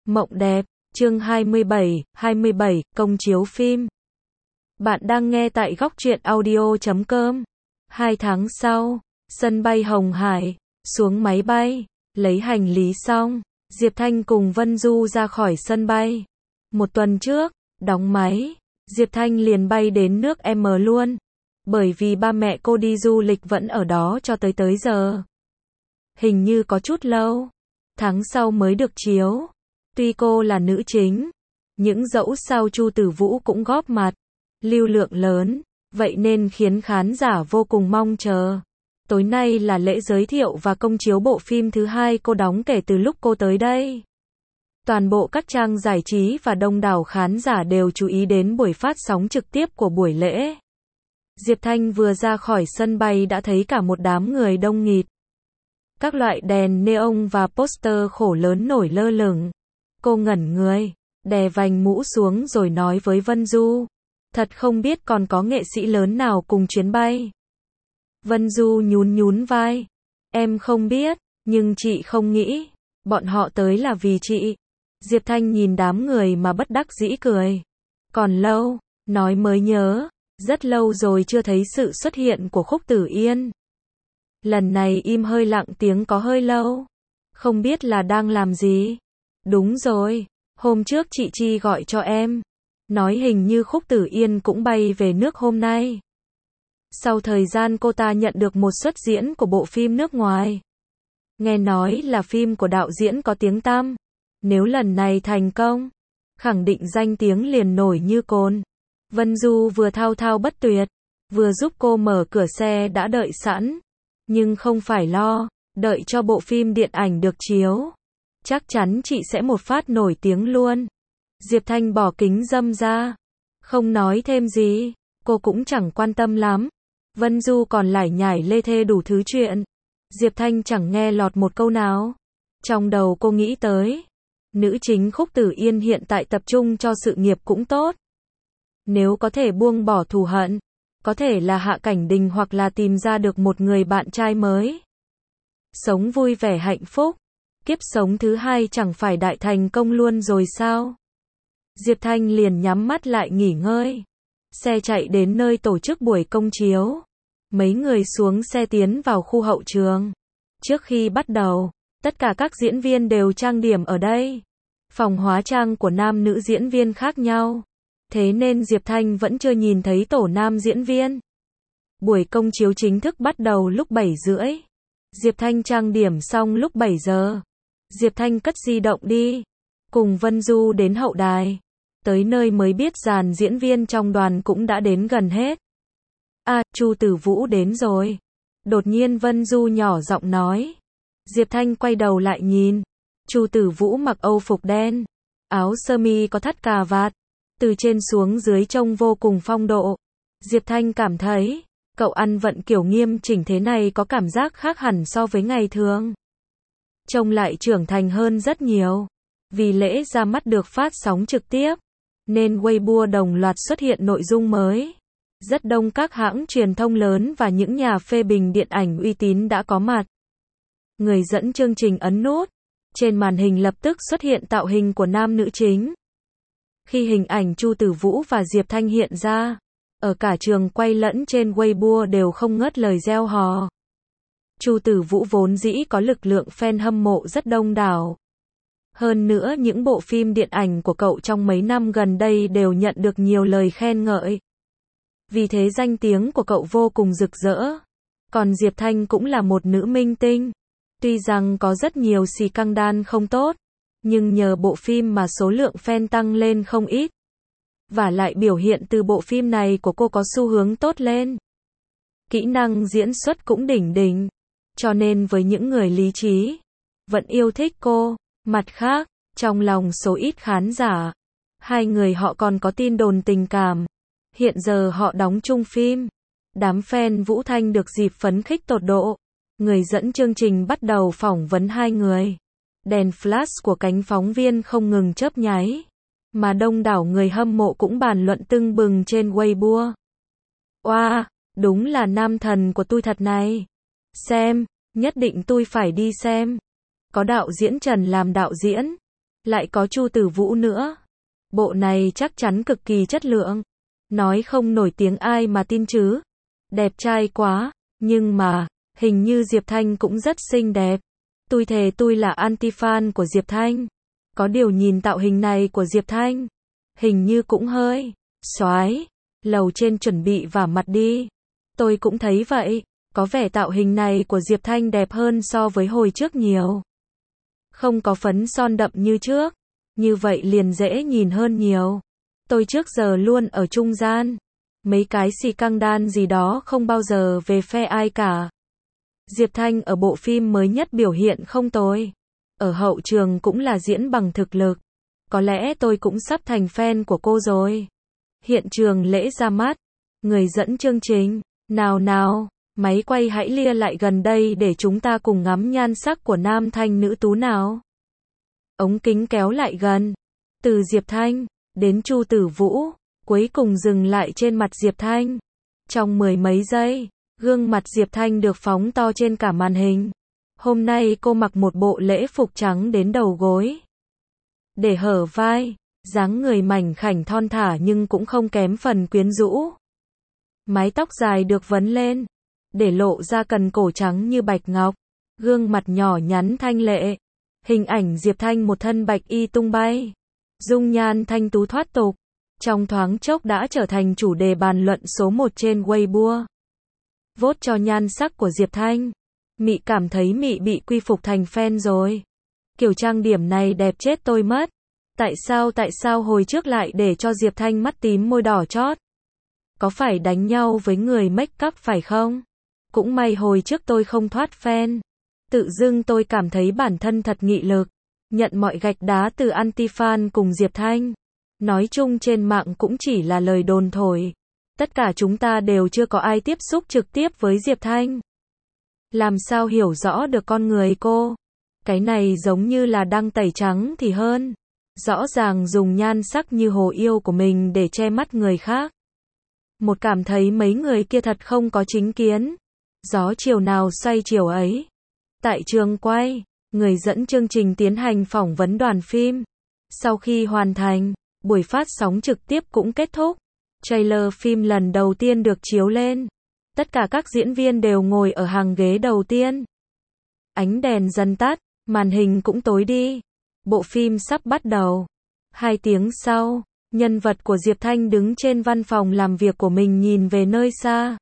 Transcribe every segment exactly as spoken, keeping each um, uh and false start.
Mộng đẹp, chương hai mươi bảy, hai mươi bảy, công chiếu phim. Bạn đang nghe tại góc truyện audio chấm com. Hai tháng sau, sân bay Hồng Hải, xuống máy bay, lấy hành lý xong, Diệp Thanh cùng Vân Du ra khỏi sân bay. Một tuần trước, đóng máy, Diệp Thanh liền bay đến nước M luôn, bởi vì ba mẹ cô đi du lịch vẫn ở đó cho tới tới giờ. Hình như có chút lâu, tháng sau mới được chiếu. Tuy cô là nữ chính, những dẫu sao Chu Tử Vũ cũng góp mặt, lưu lượng lớn, vậy nên khiến khán giả vô cùng mong chờ. Tối nay là lễ giới thiệu và công chiếu bộ phim thứ hai cô đóng kể từ lúc cô tới đây. Toàn bộ các trang giải trí và đông đảo khán giả đều chú ý đến buổi phát sóng trực tiếp của buổi lễ. Diệp Thanh vừa ra khỏi sân bay đã thấy cả một đám người đông nghịt. Các loại đèn neon và poster khổ lớn nổi lơ lửng. Cô ngẩn người, đè vành mũ xuống rồi nói với Vân Du. Thật không biết còn có nghệ sĩ lớn nào cùng chuyến bay. Vân Du nhún nhún vai. Em không biết, nhưng chị không nghĩ. Bọn họ tới là vì chị. Diệp Thanh nhìn đám người mà bất đắc dĩ cười. Còn lâu, nói mới nhớ. Rất lâu rồi chưa thấy sự xuất hiện của Khúc Tử Yên. Lần này im hơi lặng tiếng có hơi lâu. Không biết là đang làm gì. Đúng rồi, hôm trước chị Chi gọi cho em. Nói hình như Khúc Tử Yên cũng bay về nước hôm nay. Sau thời gian cô ta nhận được một suất diễn của bộ phim nước ngoài. Nghe nói là phim của đạo diễn có tiếng tăm. Nếu lần này thành công, khẳng định danh tiếng liền nổi như cồn. Vân Du vừa thao thao bất tuyệt, vừa giúp cô mở cửa xe đã đợi sẵn. Nhưng không phải lo, đợi cho bộ phim điện ảnh được chiếu. Chắc chắn chị sẽ một phát nổi tiếng luôn. Diệp Thanh bỏ kính râm ra. Không nói thêm gì, cô cũng chẳng quan tâm lắm. Vân Du còn lải nhải lê thê đủ thứ chuyện. Diệp Thanh chẳng nghe lọt một câu nào. Trong đầu cô nghĩ tới, nữ chính Khúc Tử Yên hiện tại tập trung cho sự nghiệp cũng tốt. Nếu có thể buông bỏ thù hận, có thể là Hạ Cảnh Đình hoặc là tìm ra được một người bạn trai mới. Sống vui vẻ hạnh phúc. Kiếp sống thứ hai chẳng phải đại thành công luôn rồi sao? Diệp Thanh liền nhắm mắt lại nghỉ ngơi. Xe chạy đến nơi tổ chức buổi công chiếu. Mấy người xuống xe tiến vào khu hậu trường. Trước khi bắt đầu, tất cả các diễn viên đều trang điểm ở đây. Phòng hóa trang của nam nữ diễn viên khác nhau. Thế nên Diệp Thanh vẫn chưa nhìn thấy tổ nam diễn viên. Buổi công chiếu chính thức bắt đầu lúc bảy rưỡi. Diệp Thanh trang điểm xong lúc bảy giờ. Diệp Thanh cất di động đi. Cùng Vân Du đến hậu đài. Tới nơi mới biết dàn diễn viên trong đoàn cũng đã đến gần hết. À, Chu Tử Vũ đến rồi. Đột nhiên Vân Du nhỏ giọng nói. Diệp Thanh quay đầu lại nhìn. Chu Tử Vũ mặc âu phục đen. Áo sơ mi có thắt cà vạt. Từ trên xuống dưới trông vô cùng phong độ. Diệp Thanh cảm thấy, cậu ăn vận kiểu nghiêm chỉnh thế này có cảm giác khác hẳn so với ngày thường. Trông lại trưởng thành hơn rất nhiều. Vì lễ ra mắt được phát sóng trực tiếp, nên Weibo đồng loạt xuất hiện nội dung mới. Rất đông các hãng truyền thông lớn và những nhà phê bình điện ảnh uy tín đã có mặt. Người dẫn chương trình ấn nút. Trên màn hình lập tức xuất hiện tạo hình của nam nữ chính. Khi hình ảnh Chu Tử Vũ và Diệp Thanh hiện ra, ở cả trường quay lẫn trên Weibo đều không ngớt lời reo hò. Chu Tử Vũ vốn dĩ có lực lượng fan hâm mộ rất đông đảo. Hơn nữa những bộ phim điện ảnh của cậu trong mấy năm gần đây đều nhận được nhiều lời khen ngợi. Vì thế danh tiếng của cậu vô cùng rực rỡ. Còn Diệp Thanh cũng là một nữ minh tinh. Tuy rằng có rất nhiều xì căng đan không tốt, nhưng nhờ bộ phim mà số lượng fan tăng lên không ít. Và lại biểu hiện từ bộ phim này của cô có xu hướng tốt lên. Kỹ năng diễn xuất cũng đỉnh đỉnh. Cho nên với những người lý trí, vẫn yêu thích cô. Mặt khác, trong lòng số ít khán giả, hai người họ còn có tin đồn tình cảm. Hiện giờ họ đóng chung phim. Đám fan Vũ Thanh được dịp phấn khích tột độ. Người dẫn chương trình bắt đầu phỏng vấn hai người. Đèn flash của cánh phóng viên không ngừng chớp nháy. Mà đông đảo người hâm mộ cũng bàn luận tưng bừng trên Weibo. Oa, wow, đúng là nam thần của tôi thật này. Xem, nhất định tôi phải đi xem. Có đạo diễn Trần làm đạo diễn. Lại có Chu Tử Vũ nữa. Bộ này chắc chắn cực kỳ chất lượng. Nói không nổi tiếng ai mà tin chứ. Đẹp trai quá. Nhưng mà, hình như Diệp Thanh cũng rất xinh đẹp. Tôi thề tôi là anti-fan của Diệp Thanh. Có điều nhìn tạo hình này của Diệp Thanh, hình như cũng hơi xoái. Lầu trên chuẩn bị vả mặt đi. Tôi cũng thấy vậy. Có vẻ tạo hình này của Diệp Thanh đẹp hơn so với hồi trước nhiều. Không có phấn son đậm như trước. Như vậy liền dễ nhìn hơn nhiều. Tôi trước giờ luôn ở trung gian. Mấy cái xì căng đan gì đó không bao giờ về phe ai cả. Diệp Thanh ở bộ phim mới nhất biểu hiện không tồi. Ở hậu trường cũng là diễn bằng thực lực. Có lẽ tôi cũng sắp thành fan của cô rồi. Hiện trường lễ ra mắt. Người dẫn chương trình. Nào nào, máy quay hãy lia lại gần đây để chúng ta cùng ngắm nhan sắc của nam thanh nữ tú nào. Ống kính kéo lại gần. Từ Diệp Thanh, đến Chu Tử Vũ, cuối cùng dừng lại trên mặt Diệp Thanh. Trong mười mấy giây, gương mặt Diệp Thanh được phóng to trên cả màn hình. Hôm nay cô mặc một bộ lễ phục trắng đến đầu gối. Để hở vai, dáng người mảnh khảnh thon thả nhưng cũng không kém phần quyến rũ. Mái tóc dài được vấn lên, để lộ ra cần cổ trắng như bạch ngọc. Gương mặt nhỏ nhắn thanh lệ. Hình ảnh Diệp Thanh một thân bạch y tung bay. Dung nhan thanh tú thoát tục. Trong thoáng chốc đã trở thành chủ đề bàn luận số một trên Weibo. Vote cho nhan sắc của Diệp Thanh. Mị cảm thấy Mị bị quy phục thành fan rồi. Kiểu trang điểm này đẹp chết tôi mất. Tại sao tại sao hồi trước lại để cho Diệp Thanh mắt tím môi đỏ chót? Có phải đánh nhau với người make up phải không? Cũng may hồi trước tôi không thoát fan. Tự dưng tôi cảm thấy bản thân thật nghị lực. Nhận mọi gạch đá từ anti-fan cùng Diệp Thanh. Nói chung trên mạng cũng chỉ là lời đồn thổi. Tất cả chúng ta đều chưa có ai tiếp xúc trực tiếp với Diệp Thanh. Làm sao hiểu rõ được con người cô? Cái này giống như là đang tẩy trắng thì hơn. Rõ ràng dùng nhan sắc như hồ yêu của mình để che mắt người khác. Một cảm thấy mấy người kia thật không có chính kiến. Gió chiều nào xoay chiều ấy. Tại trường quay, người dẫn chương trình tiến hành phỏng vấn đoàn phim. Sau khi hoàn thành, buổi phát sóng trực tiếp cũng kết thúc. Trailer phim lần đầu tiên được chiếu lên. Tất cả các diễn viên đều ngồi ở hàng ghế đầu tiên. Ánh đèn dần tắt, màn hình cũng tối đi. Bộ phim sắp bắt đầu. Hai tiếng sau, nhân vật của Diệp Thanh đứng trên văn phòng làm việc của mình nhìn về nơi xa.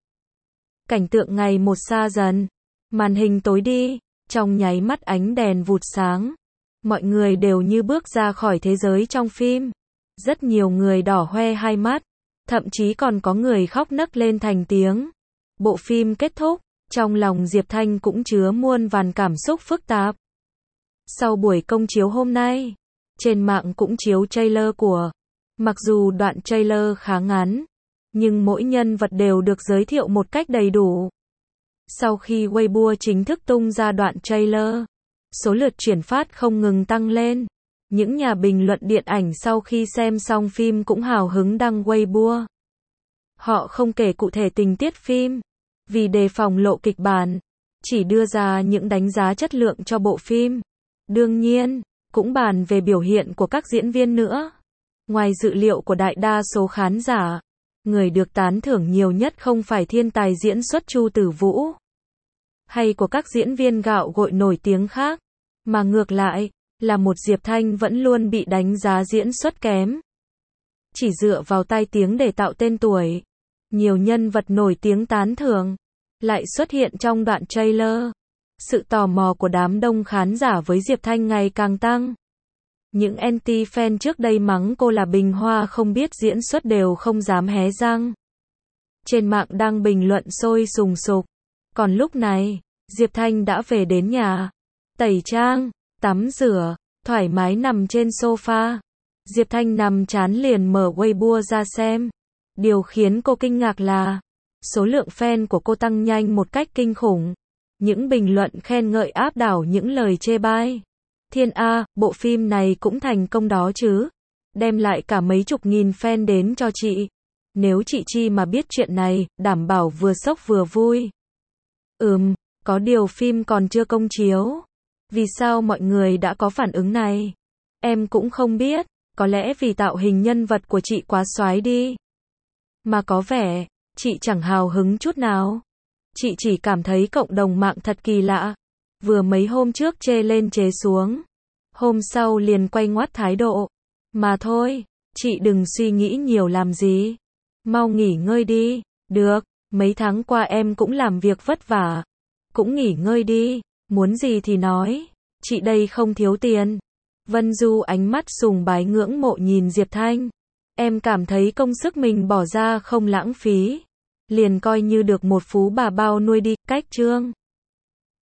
Cảnh tượng ngày một xa dần. Màn hình tối đi, trong nháy mắt ánh đèn vụt sáng. Mọi người đều như bước ra khỏi thế giới trong phim. Rất nhiều người đỏ hoe hai mắt. Thậm chí còn có người khóc nấc lên thành tiếng. Bộ phim kết thúc, trong lòng Diệp Thanh cũng chứa muôn vàn cảm xúc phức tạp. Sau buổi công chiếu hôm nay, trên mạng cũng chiếu trailer của. Mặc dù đoạn trailer khá ngắn, nhưng mỗi nhân vật đều được giới thiệu một cách đầy đủ. Sau khi Weibo chính thức tung ra đoạn trailer, số lượt chuyển phát không ngừng tăng lên. Những nhà bình luận điện ảnh sau khi xem xong phim cũng hào hứng đăng Weibo. Họ không kể cụ thể tình tiết phim, vì đề phòng lộ kịch bản, chỉ đưa ra những đánh giá chất lượng cho bộ phim. Đương nhiên, cũng bàn về biểu hiện của các diễn viên nữa. Ngoài dự liệu của đại đa số khán giả, người được tán thưởng nhiều nhất không phải thiên tài diễn xuất Chu Tử Vũ, hay của các diễn viên gạo gội nổi tiếng khác, mà ngược lại, là một Diệp Thanh vẫn luôn bị đánh giá diễn xuất kém. Chỉ dựa vào tai tiếng để tạo tên tuổi. Nhiều nhân vật nổi tiếng tán thưởng lại xuất hiện trong đoạn trailer. Sự tò mò của đám đông khán giả với Diệp Thanh ngày càng tăng. Những anti-fan trước đây mắng cô là bình hoa không biết diễn xuất đều không dám hé răng. Trên mạng đang bình luận sôi sùng sục. Còn lúc này, Diệp Thanh đã về đến nhà, tẩy trang, tắm rửa, thoải mái nằm trên sofa. Diệp Thanh nằm chán liền mở Weibo ra xem. Điều khiến cô kinh ngạc là số lượng fan của cô tăng nhanh một cách kinh khủng. Những bình luận khen ngợi áp đảo những lời chê bai. Thiên A, bộ phim này cũng thành công đó chứ. Đem lại cả mấy chục nghìn fan đến cho chị. Nếu chị Chi mà biết chuyện này, đảm bảo vừa sốc vừa vui. Ừm, có điều phim còn chưa công chiếu. Vì sao mọi người đã có phản ứng này? Em cũng không biết, có lẽ vì tạo hình nhân vật của chị quá xoái đi. Mà có vẻ, chị chẳng hào hứng chút nào. Chị chỉ cảm thấy cộng đồng mạng thật kỳ lạ. Vừa mấy hôm trước chê lên chê xuống. Hôm sau liền quay ngoắt thái độ. Mà thôi, chị đừng suy nghĩ nhiều làm gì. Mau nghỉ ngơi đi. Được, mấy tháng qua em cũng làm việc vất vả. Cũng nghỉ ngơi đi. Muốn gì thì nói. Chị đây không thiếu tiền. Vân Du ánh mắt sùng bái ngưỡng mộ nhìn Diệp Thanh. Em cảm thấy công sức mình bỏ ra không lãng phí. Liền coi như được một phú bà bao nuôi đi. Cách chương